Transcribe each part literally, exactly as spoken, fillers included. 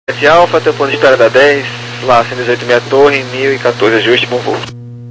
Alfa, teu ponto de espera da dez, lá cento e dezoito meia torre, mil e quatorze, ajuste, bom voo.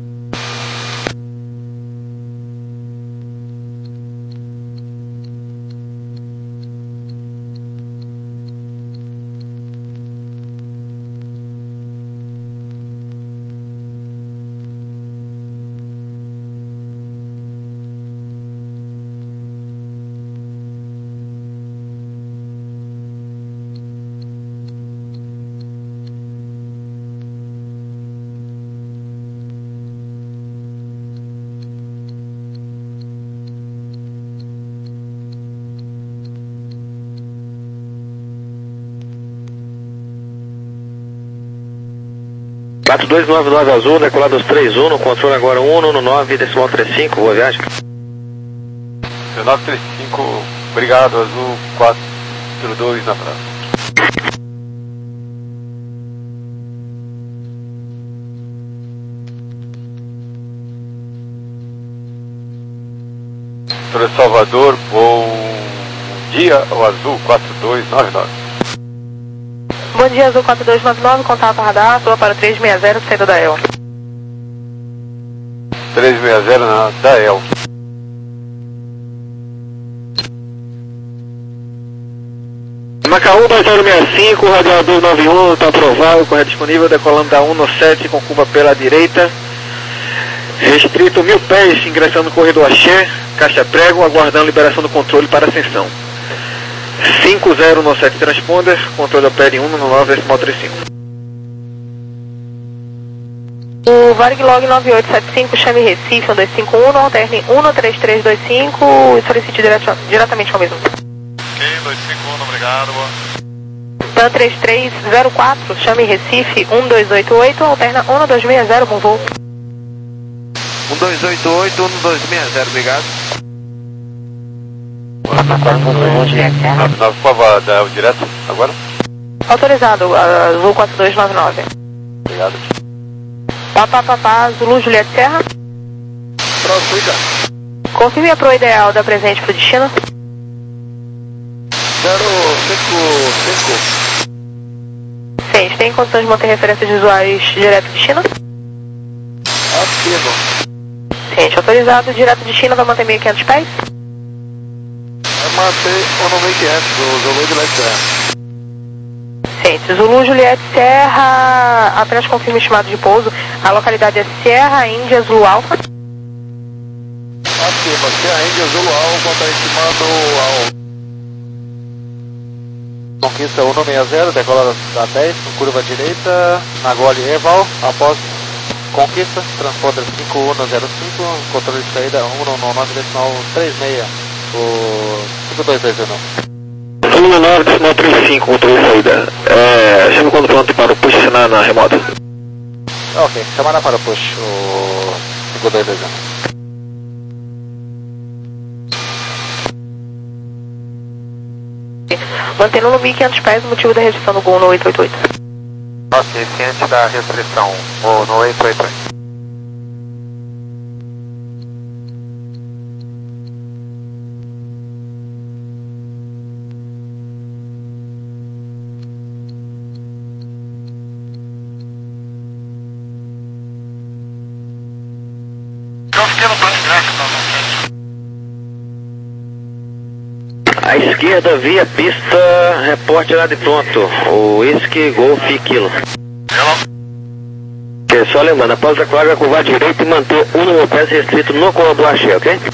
quatro dois nove nove azul, decolado dos três um, no controle agora um no nove, decimal trinta e cinco, boa viagem. nove trinta e cinco, obrigado, azul quatro dois na praça. Para Salvador, bom dia, o azul quatro dois nove nove. Bom dia, azul quatro dois nove nove, contato radar, sua para três seis zero, saída da E L. três seis zero na da E L. Macaú dois zero seis cinco, radiador nove um, está aprovado, correio disponível, decolando da um no sete com curva pela direita. Restrito mil pés, ingressando no corredor Axé, caixa prego, aguardando liberação do controle para ascensão. cinco zero no sete transponder, controle opere um no nove, decimal trinta e cinco. O Varg Log nove oito sete cinco, chame Recife um dois cinco um, alterne um no três três dois cinco e solicite direto, diretamente ao mesmo. Ok, dois cinco um, obrigado. Pan três três zero quatro, chame Recife um dois oito oito, alterna um no dois seis zero, bom voo. um dois oito oito, um no dois seis zero, obrigado. nove nove, por favor, dá o direto agora. Autorizado, azul quatro dois nove nove. Obrigado. Papá, papá, Zulu, Juliette Serra. Prossiga. Confirme a pro ideal da presente para o destino. zero cinco cinco. Sim, tem condições de manter referência de usuários direto destino? Ativo. Sim, autorizado, direto destino, vai manter mil e quinhentos pés? Vai manter o nome quinhentos, o Zulu de Juliette Serra. Sim, Zulu, Juliette Serra, apenas confirme o estimado de pouso. A localidade é Sierra Índia Zulu Alfa. Ativa, Sierra Índia Zulu Alfa, está estimado ao... Conquista um seis zero, decolada da dez, com curva direita, na Gole Eval, após conquista, transponder cinco um zero cinco, controle de saída um no nove, decimal trinta e seis, o cinco dois dois nove. um no nove, decimal trinta e cinco, controle de saída. É, chama quando pronto para o push na, na remota. Ok, chamada para o push, o cinco dois dois nove. Mantendo no mil e quinhentos pés, o motivo da restrição do Gol no oito oito oito. Ok, ciente da restrição, ou no oito oito oito. Eu fiquei no plano gráfico, não, não. À esquerda, via pista, reporte lá de pronto, o Whisky Golf Kilo. Ok, só lembrando, após a clave, curvar direito e manter um no pé restrito no corredor Axé, ok? Ok.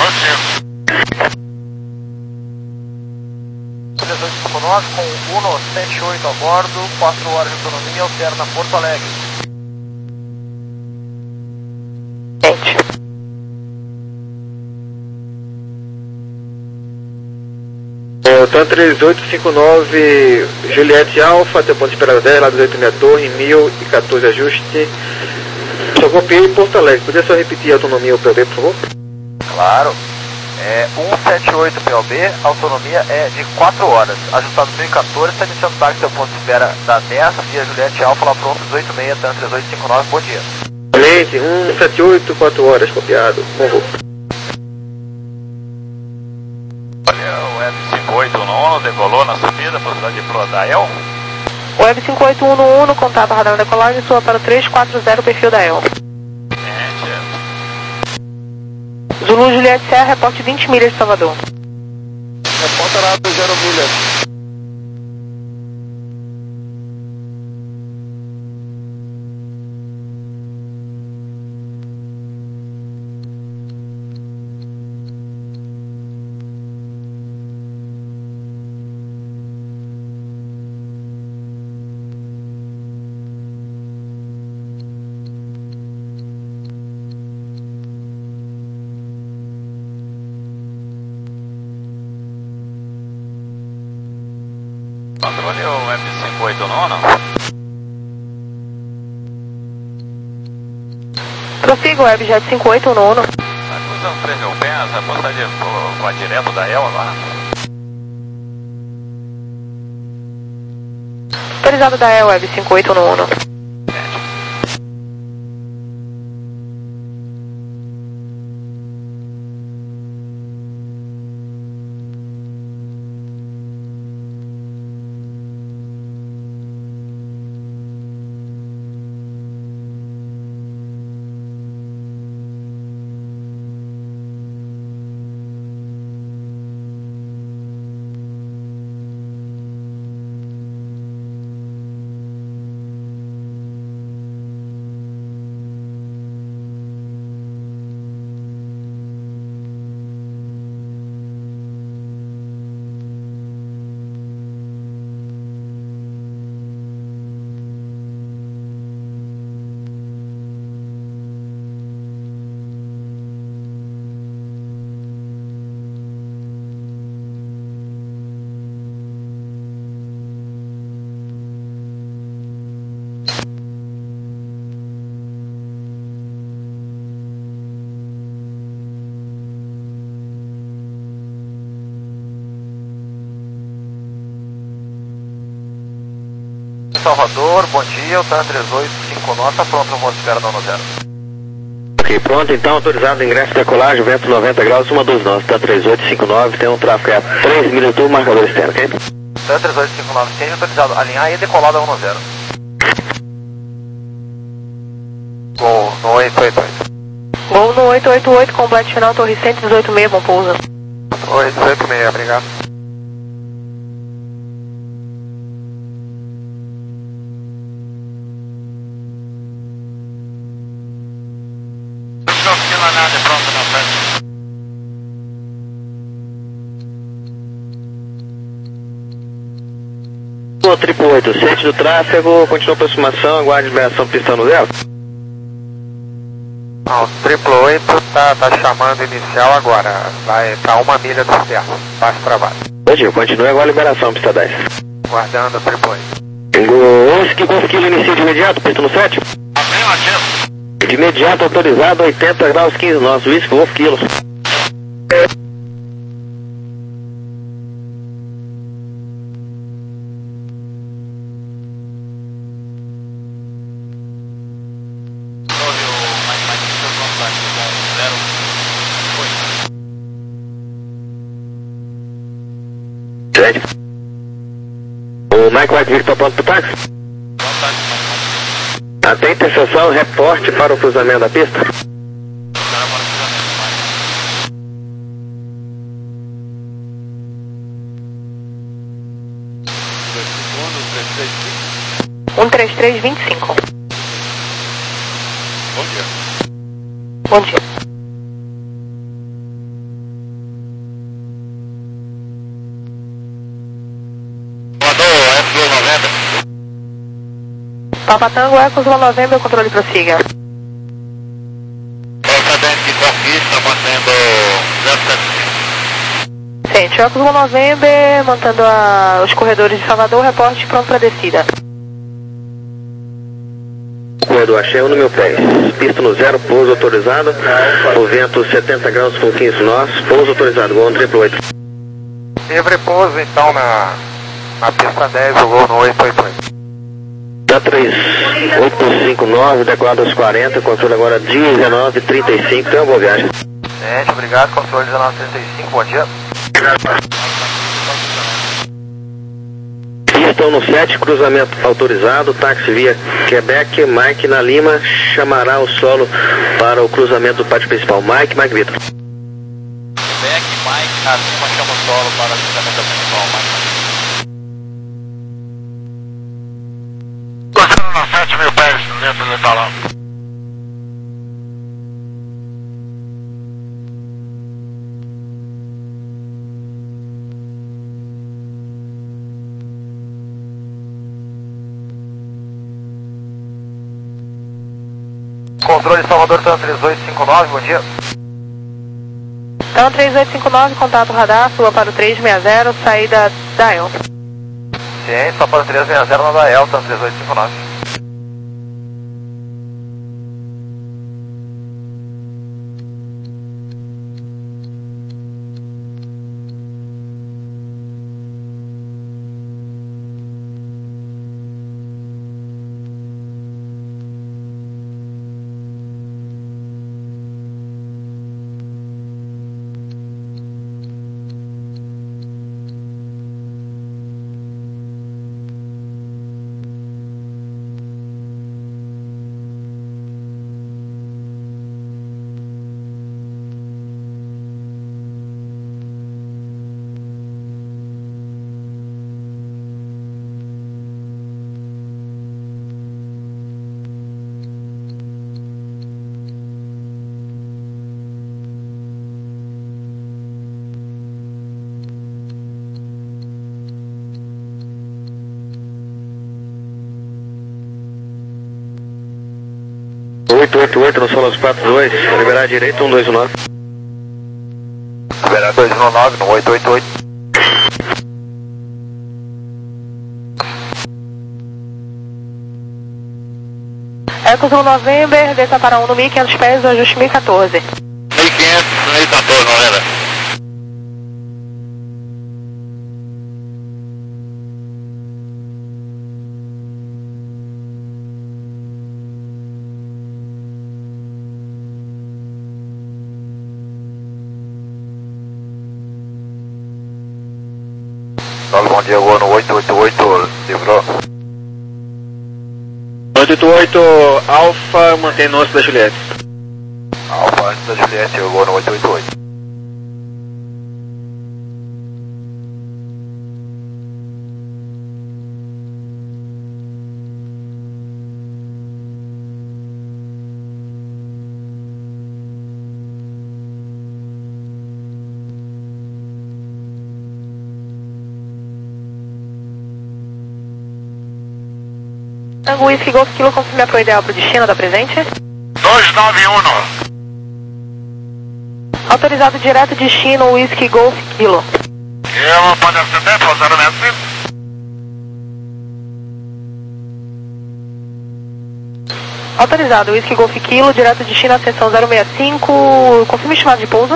dezoito nove com um sete oito a bordo, quatro horas de autonomia, alterna Porto Alegre. Gente. Tan três oito cinco nove, Juliette Alfa, teu ponto de esperada dez, lá dos oito meia torre, mil e quatorze ajuste. Só copiei Porto Alegre, podia só repetir a autonomia P O B, por favor? Claro. É cento e setenta e oito P O B, autonomia é de quatro horas. Ajustado mil e quatorze, está iniciando táxi, teu ponto de espera da dez, via Juliette Alfa, lá pronto, dezoito seis, Tan três oito cinco nove, bom dia. Excelente, cento e setenta e oito, quatro horas, copiado, bom voo. Olha, o F cinco oito nove decolou na subida para a cidade de Prodael. Web cinco oito um um no contato radar da decolagem, sua para o três quatro zero, perfil da E L. Zulu Juliette Serra, reporte vinte milhas de Salvador. Reporta lá do zero milhas. Controle o Web cinco oito nove. Prossiga o Webjet cinco oito um nono. Acusando três mil pés, repostaria vai direto da E L agora. Autorizado da E L, Web cinco oito um nono. Salvador, bom dia, o TAN três oito cinco nove, está pronto no modo de espera da um zero. Ok, pronto, então autorizado o ingresso de decolagem, vento noventa graus, uma dos nossos, TAN três oito cinco nove, tem um tráfego a três milhas do marcador externo, ok? TAN três oito cinco nove, tem autorizado, alinhar e decolada um zero. Gol no oito oito oito. Gol no oito oito oito, complete final, torre cento e dezoito seis, bom pouso. oito oito seis, obrigado. Nada, pronto, na frente. Triple oito, sete do tráfego, continua a aproximação, aguarde liberação pista no zero. Não, triple oito tá, tá chamando inicial agora, vai pra uma milha do externo, baixo pra baixo. Bom dia, continue agora a liberação pista dez. Guardando o triple oito. onze que Golf Kilo inicia de imediato, pista no sete. Abriu ativo. De imediato autorizado, oitenta graus, quinze nós, Whisky Golf Kilo. Sede. O Mike White Victor pronto pro táxi? Até interseção, reporte para o cruzamento da pista. um três três vinte e cinco. Bom dia. Bom dia. Mandou F noventa. Papa Tango, Ecos um November, controle prossiga. Procedente de conquista, mantendo zero sete cinco. Sente, Ecos um November, mantendo a, os corredores de Salvador, reporte pronto para descida. Corredor Axel no meu pé. Pista no zero, pouso autorizado. O vento setenta graus com quinze nós, pouso autorizado, gol no triple oito. Livre pouso então na, na pista dez, o gol no oito oito oito. Da três oito cinco nove, decolado aos quarenta, controle agora dezenove trinta e cinco, tem uma boa viagem. Gente, obrigado, controle dezenove trinta e cinco, bom dia. Pista estão no sete, cruzamento autorizado, táxi via Quebec, Mike na Lima, chamará o solo para o cruzamento do pátio principal. Mike, Mike Vitor. Quebec, Mike na Lima, chama o solo para o cruzamento principal, Mike. Passando na sete mil pés dentro do talão. Controle Salvador, Tan três oito cinco nove, bom dia. Tan três oito cinco nove, contato radar, suba para o três seis zero, saída Dial. Ciência, só para o três seis zero na Dial, Tan três oito cinco nove. oito oito oito no solo quatro dois, liberar direito um dois um nove. Liberar dois um nove no oito oito oito. Eco Zulu November, desça para um no mil e quinhentos pés, ajuste mil e quatorze. mil e quinhentos, mil e quatorze, não era? Bom dia, Gol no oito oito oito, livrou. oito oito oito, Alfa, mantém no antes da Juliette. Alfa antes da Juliette, Gol no oito oito oito. Tango Whisky Golf Kilo, confirme a pro ideal para o destino da presente. dois nove um. Autorizado direto destino Whisky Golf Kilo. Eu pode acender para o zero seis cinco. Autorizado Whisky Golf Kilo, direto destino à seção zero seis cinco, confirme chamada de pouso. um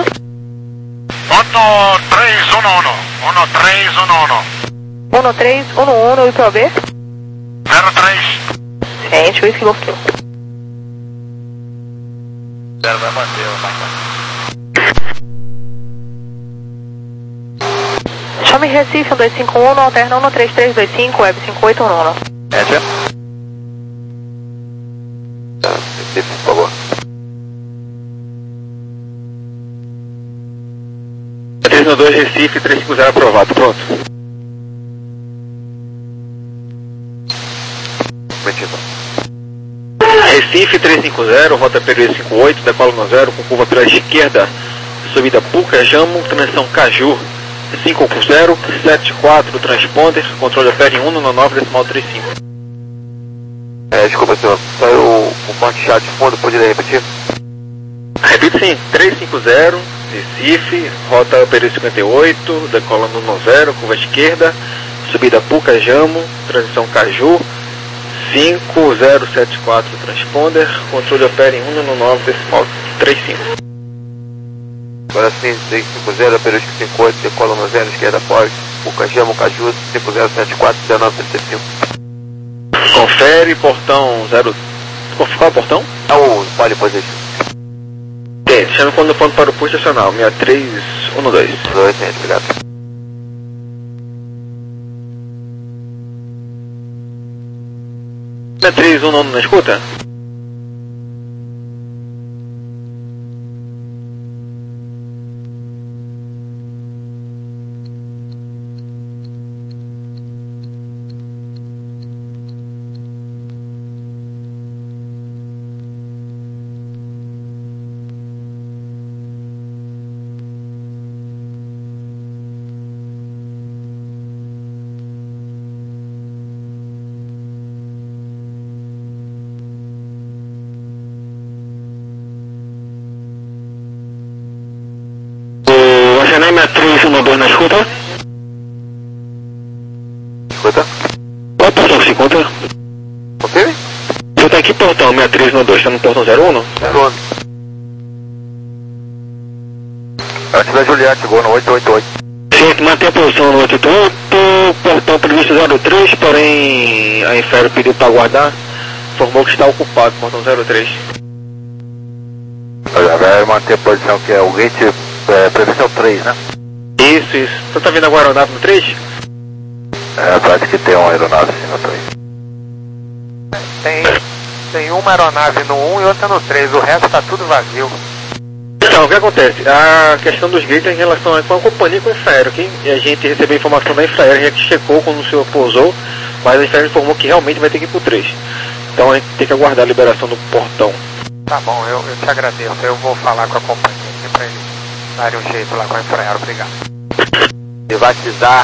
três um um. um três um um. um três um um, I P O B. zero três. Ciente, Whisky Golf Kilo. Zero vai manter, Chame Recife um dois cinco um, alterna um três três dois cinco, web cinco oito um um. É, tia? Recife, por favor. três um dois, Recife, três cinco zero aprovado, pronto. Recife três cinco zero, rota P B cinco oito, decola no zero, com curva pela esquerda, subida Puca, Jamo, transição Caju, cinco zero, sete quatro, transponder, controle opera um no nove decimal trinta e cinco. É, desculpa, senhor, saiu o, o ponte chá de fundo, poderia repetir? Repito sim, três cinco zero, Recife, rota P B cinquenta e oito, decola no zero, curva esquerda, subida Puca, Jamo, transição Caju, cinco zero sete quatro, transponder, controle opera em um no nove decimal trinta e cinco. Agora sim, três cinco zero, período cinquenta e oito, decola no zero, esquerda Pós, Pucajamo, Caju, cinco zero sete quatro, dezenove trinta e cinco. Confere, portão zero... Qual é o portão? É o pole position. Tem, chame quando ponto para o posto estacional, seis três um dois. dois, obrigado. seis três um nono na escuta? seis três um dois na escuta? Escuta? Qual portão que se encontra? Ok? Você tá aqui portão seis três um dois, tá no portão zero um? Estou. Antes da Juliette, chegou no oito oito oito. Certo, mantém a posição no oito oito oito, portão previsto zero três, porém a Infero pediu para aguardar, informou que está ocupado, portão zero três. Vai manter a posição que é o gate é, previsão três, né? Isso, isso. Você tá vendo agora a aeronave no três? É, parece que tem uma aeronave assim no três. Tem, tem uma aeronave no um e outra no três, o resto tá tudo vazio. Então, o que acontece? A questão dos gates é em relação a, com a companhia com a Infraero, ok? E a gente recebeu informação da Infraero, a gente checou quando o senhor pousou, mas a Infraero informou que realmente vai ter que ir pro três. Então a gente tem que aguardar a liberação do portão. Tá bom, eu, eu te agradeço. Eu vou falar com a companhia aqui pra eles darem um jeito lá com a Infraero. Obrigado. Privatizar.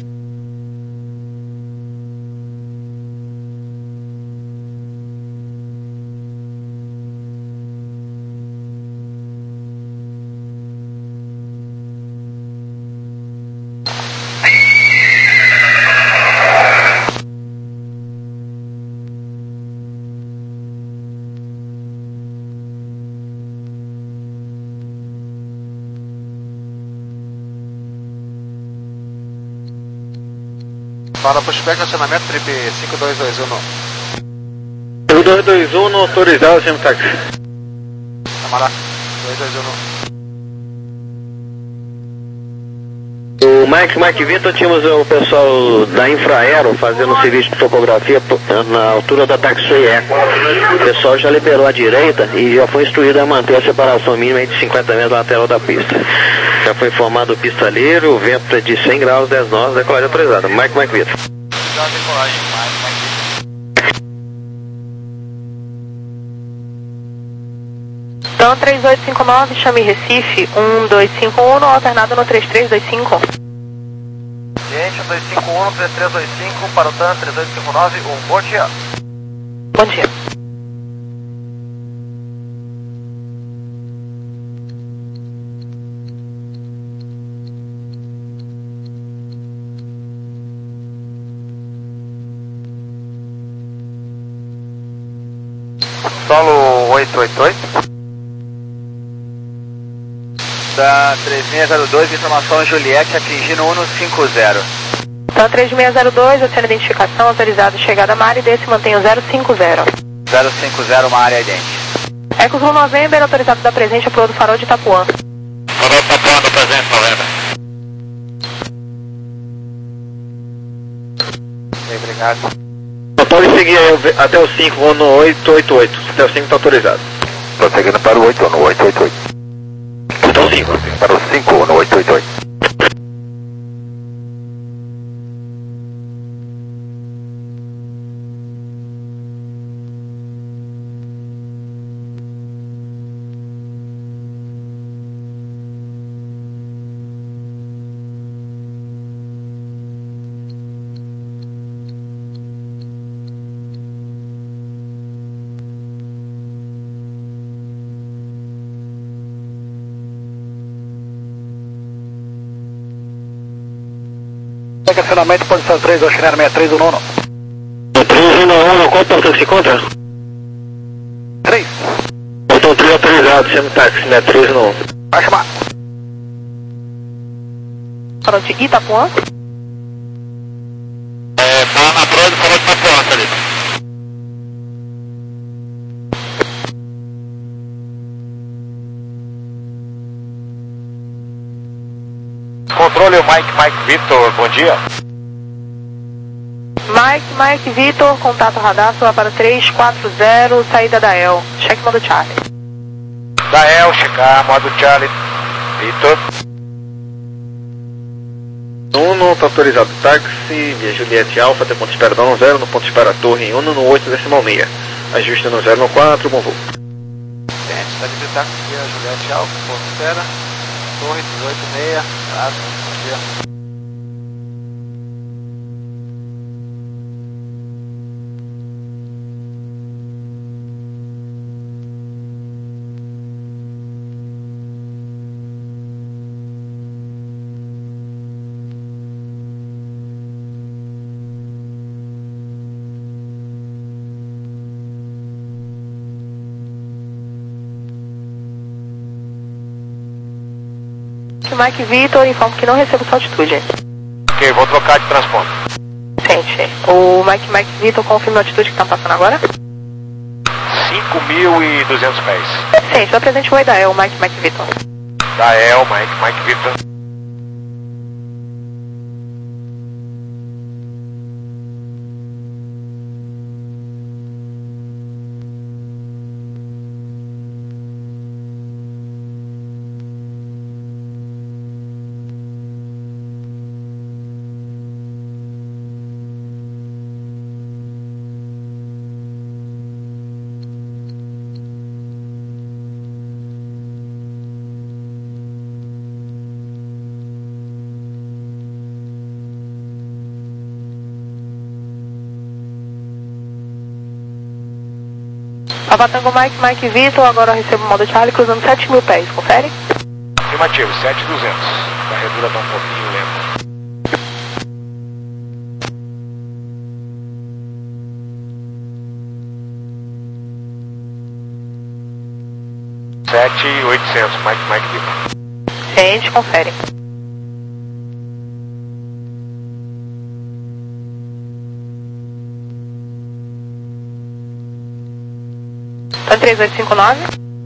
Fala pushback, acionamento trip cinco dois dois um. cinco dois dois um não autorizado, sem táxi. Camarada, dois dois um. O Mike, Mike Vitor, tínhamos o pessoal da Infraero fazendo um serviço de topografia na altura da Taxway Eco. O pessoal já liberou a direita e já foi instruído a manter a separação mínima de cinquenta metros lateral da pista. Já foi informado o pistaleiro, o vento é de cem graus, dez nós, decolagem autorizada. Mike, Mike Vitor. Então três oito cinco nove, chame Recife, um dois cinco um, alternado no três três dois cinco. Gente, um dois cinco um, três três dois cinco, para o T A N três oito cinco nove, um bom dia. Bom dia. Solo oito oito oito. Da três seis zero dois, informação Juliette atingindo um cinco zero. Então três seis zero dois, oceano identificação, autorizado chegada à área e desse mantenha o zero cinco zero. zero cinco zero, uma área idêntica. Ecos um November, autorizado da presente para o do farol de Itapuã. Farol de Itapuã, do presente, November. Obrigado. Pode seguir até o cinco, vou no oito oito oito. Até o cinco está autorizado. Estou seguindo para o oito, no oito oito oito. Então cinco. Para o cinco, no oito oito oito. Estacionamento, posição três, Oceano seis três um nono. três um um, qual portão que se encontra? três. Portão três autorizado, sendo táxi, seis três um. Vai chamar. Farol de Itapuã. É, tá na prova do farol de Itapuã, Felipe. Controle o Mike, Mike Victor, bom dia. Mike, Mike, Vitor, contato radar, sua para três quatro zero, saída da El. Cheque modo Charlie. Da El, checar, modo Charlie. Vitor. Uno, está autorizado táxi, via Juliette Alfa, até ponto de espera da um zero, no ponto de espera torre em Uno no oito decimal seis. Ajuste no zero no quatro, bom voo. Gente, está livre táxi via Juliette Alfa, ponto de espera, torre dezoito seis, ah, bom dia. Mike Vitor, informo que não recebo sua altitude. Ok, vou trocar de transponder. Sente, o Mike Mike Vitor confirma a altitude que está passando agora? cinco mil e duzentos pés. Sente, apresente o oi da El, Mike Mike Vitor. Da El, Mike, Mike Vitor. Papa Tango Mike, Mike Vitor, agora eu recebo o modo Charlie cruzando sete mil pés, confere? Afirmativo, sete mil e duzentos. Varredura tá um pouquinho lenta. sete mil e oitocentos, Mike, Mike Vitor. Gente, confere. Tá três oito cinco nove.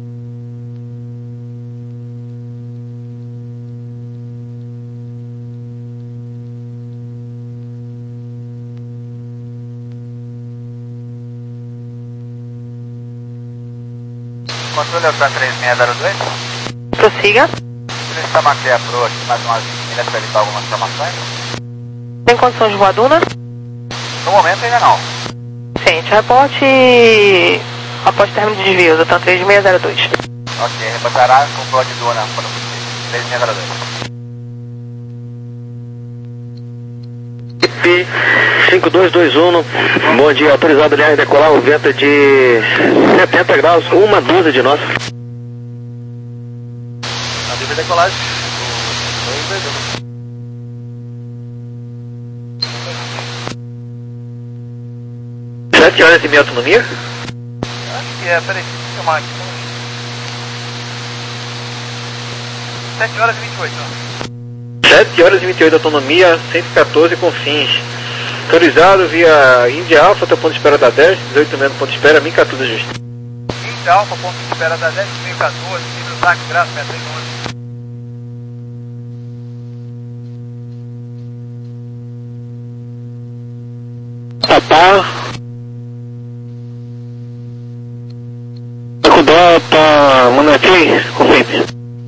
Controle Alfa três seis zero dois. Prossiga. Por isso, Tamanqueia Pro aqui, mais umas milhas para evitar algumas informações. Tem condições de voar Duna? No momento ainda não. Sente, reporte após término de desvio, do TAM três seis zero dois. Ok, reportará com o plot Duna para o três seis zero dois. P cinco dois dois um, bom dia, autorizado a decolar o vento de setenta graus, uma dúzia de nós. A livre decolagem. dois dois um. sete horas e meia autonomia? Acho que é, peraí, deixa eu chamar aqui. sete horas e vinte e oito. sete horas e vinte e oito autonomia, cento e quatorze com fins. Autorizado via Índia Alfa, até o ponto de espera da dez, dezoito menos ponto de espera, mil e quatorze ajuste. Índia Alfa, ponto de espera da dez, mil e quatorze, nível táxi, graças, metro e onze. Papá. Data Manati, confirme.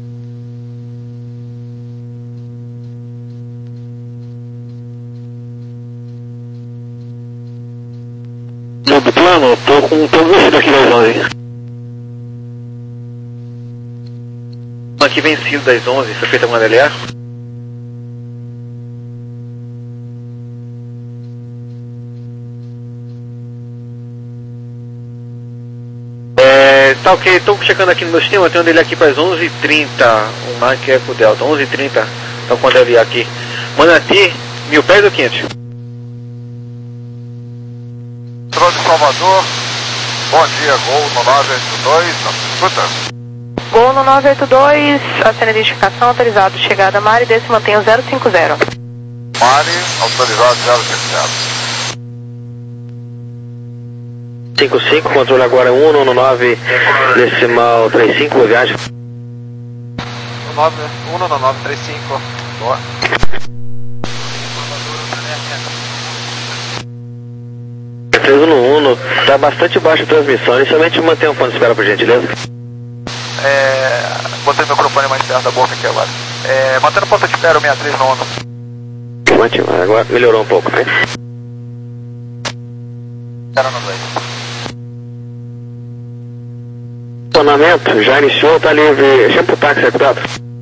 Do plano, tô com todo mundo aqui das onze. Aqui vencido das onze, foi feita alguma L A? É, tá ok, estou checando aqui no meu sistema, eu tenho dele aqui para as onze e trinta, o Mark Eco Delta, onze e trinta, então quando eu vier aqui. Manati, mil pés ou quinhentos? Controle de Salvador, bom dia, Gol no nove oito dois, na escuta. Gol no nove oito dois, acena identificação, autorizado, chegada Mari, desce e mantenha zero cinco zero. Mari, autorizado zero cinco zero. cinco cinco, controle agora um no nove decimal trinta e cinco, viagem. um no nove três cinco. Boa. três um um, tá bastante baixa a transmissão, inicialmente mantenha um ponto de espera por gentileza. É, botei o microfone mais perto da boca aqui agora. É, mantendo o ponto de espera, o sessenta e três nono. Mantive, agora melhorou um pouco, né? Espera no dois. Funcionamento, já iniciou, tá livre. Chama pro táxi executado.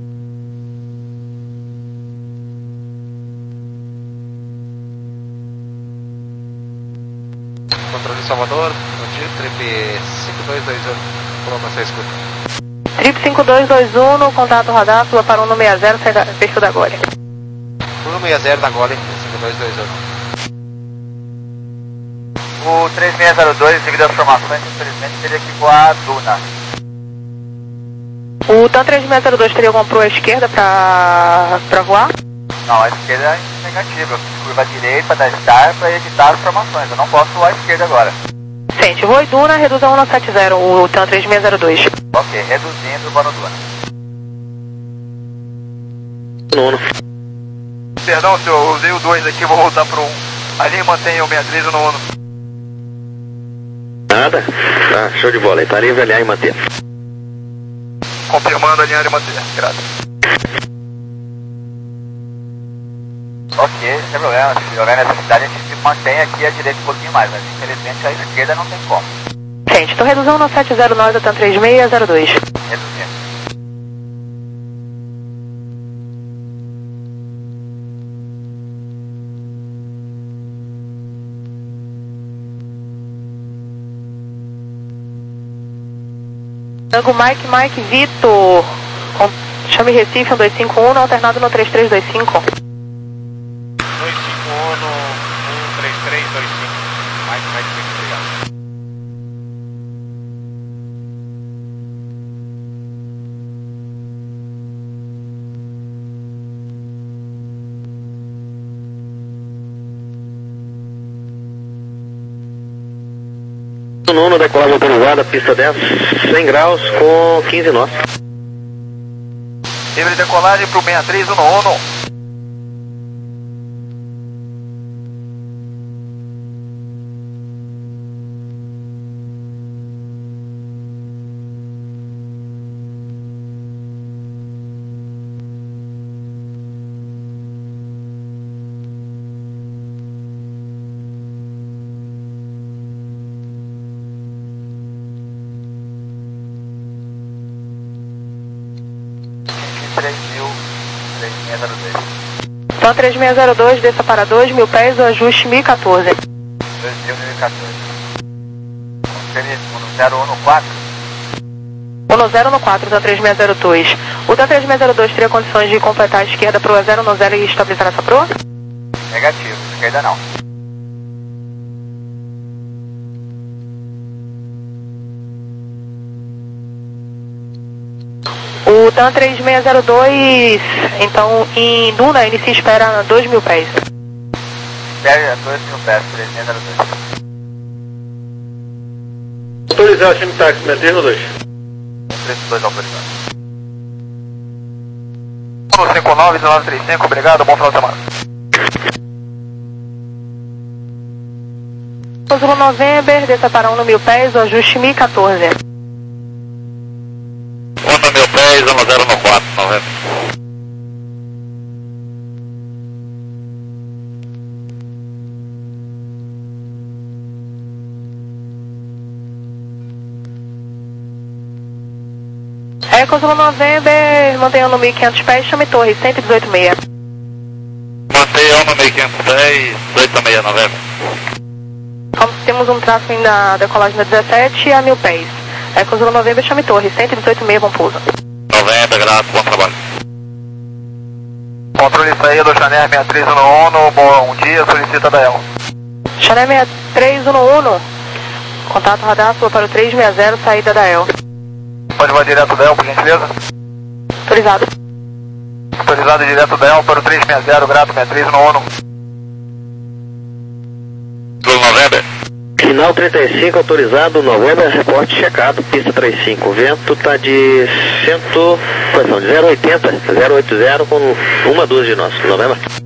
Controle Salvador, bom dia, trip cinco dois dois um, por uma escuta. Trip cinco dois dois um, contato radar, sua para um seis zero, saída, perfil da Gole. um seis zero da Gole, cinco dois dois um. O três seis zero dois, devido às formações, infelizmente teria que voar a Duna. O TAM três seis zero dois teria alguma proa à esquerda pra, pra voar? Não, a esquerda é negativa. Eu fiz curva direita da Star para evitar as formações. Eu não posso voar à esquerda agora. Sente, voa Duna, reduza um sete zero, o TAM três seis zero dois. Ok, reduzindo, vou no Duna. Nono. Perdão, senhor, eu usei o dois aqui, vou voltar pro um. Ali mantém o sessenta e três no nono. Nada? Tá, show de bola aí, tá livre, alinhar e manter. Confirmando, alinhar e manter. Graças. Ok, sem problema. Se houver necessidade, a gente se mantém aqui à direita um pouquinho mais, mas infelizmente a esquerda não tem como. Sente, tô reduzindo um sete zero nove, o TAM três seis zero dois. Reduzindo. Tango Mike, Mike, Vitor. Com, chame Recife, um dois cinco um, alternado no três três dois cinco. dois cinco um, um três três dois cinco. Mike, Mike, Vitor, obrigado. Nono, decolagem autorizada, pista dez, cem graus com quinze nós. Livre de decolagem pro sessenta e três no nono. três mil, três seis zero dois. TAM três seis zero dois, desça para dois mil pés, o ajuste mil e quatorze. dois mil e quatorze. um zero um no quatro. um zero no quatro, TAM três seis zero dois. O TAM três seis zero dois teria condições de completar a esquerda proa zero no zero e estabilizar essa proa? Negativo, esquerda não. O TAM três seis zero dois, então, em Duna, inicia espera dois mil pés. Espera dois mil pés, três seis zero dois. Autorizar o time táxi, sessenta e três no dois. três dois autorizado. cinco nove, dezenove trinta e cinco, obrigado, bom final de semana. Zulu November, desça para um mil pés, o ajuste mil e quatorze. um no mil pés, um zero no quatro, novembro. Eco Zulu November, mantenha no mil e quinhentos pés, chame torre, cento e dezoito seis. Mantenha um no mil e quinhentos pés, dezoito seis, novembro. Como temos um tráfego ainda decolagem da dezessete a mil pés. Eco Zulu November, chame torre, cento e dezoito seis, bom pouso. Novembro, graças, bom trabalho. Controle saída do Chanel sessenta e três no um, bom dia, solicita da Elmo. Chanel sessenta e três um um, contato radar sua para o três seis zero, saída da El. Pode voar direto da Elmo, por gentileza? Autorizado. Autorizado direto da Elmo para o três seis zero, grato, sessenta e três no um. Tudo novembro. Final trinta e cinco, autorizado, Novembro, reporte checado, pista trinta e cinco. O vento está de cem, de zero oitenta, zero oitenta com uma dúzia de nós, Novembro.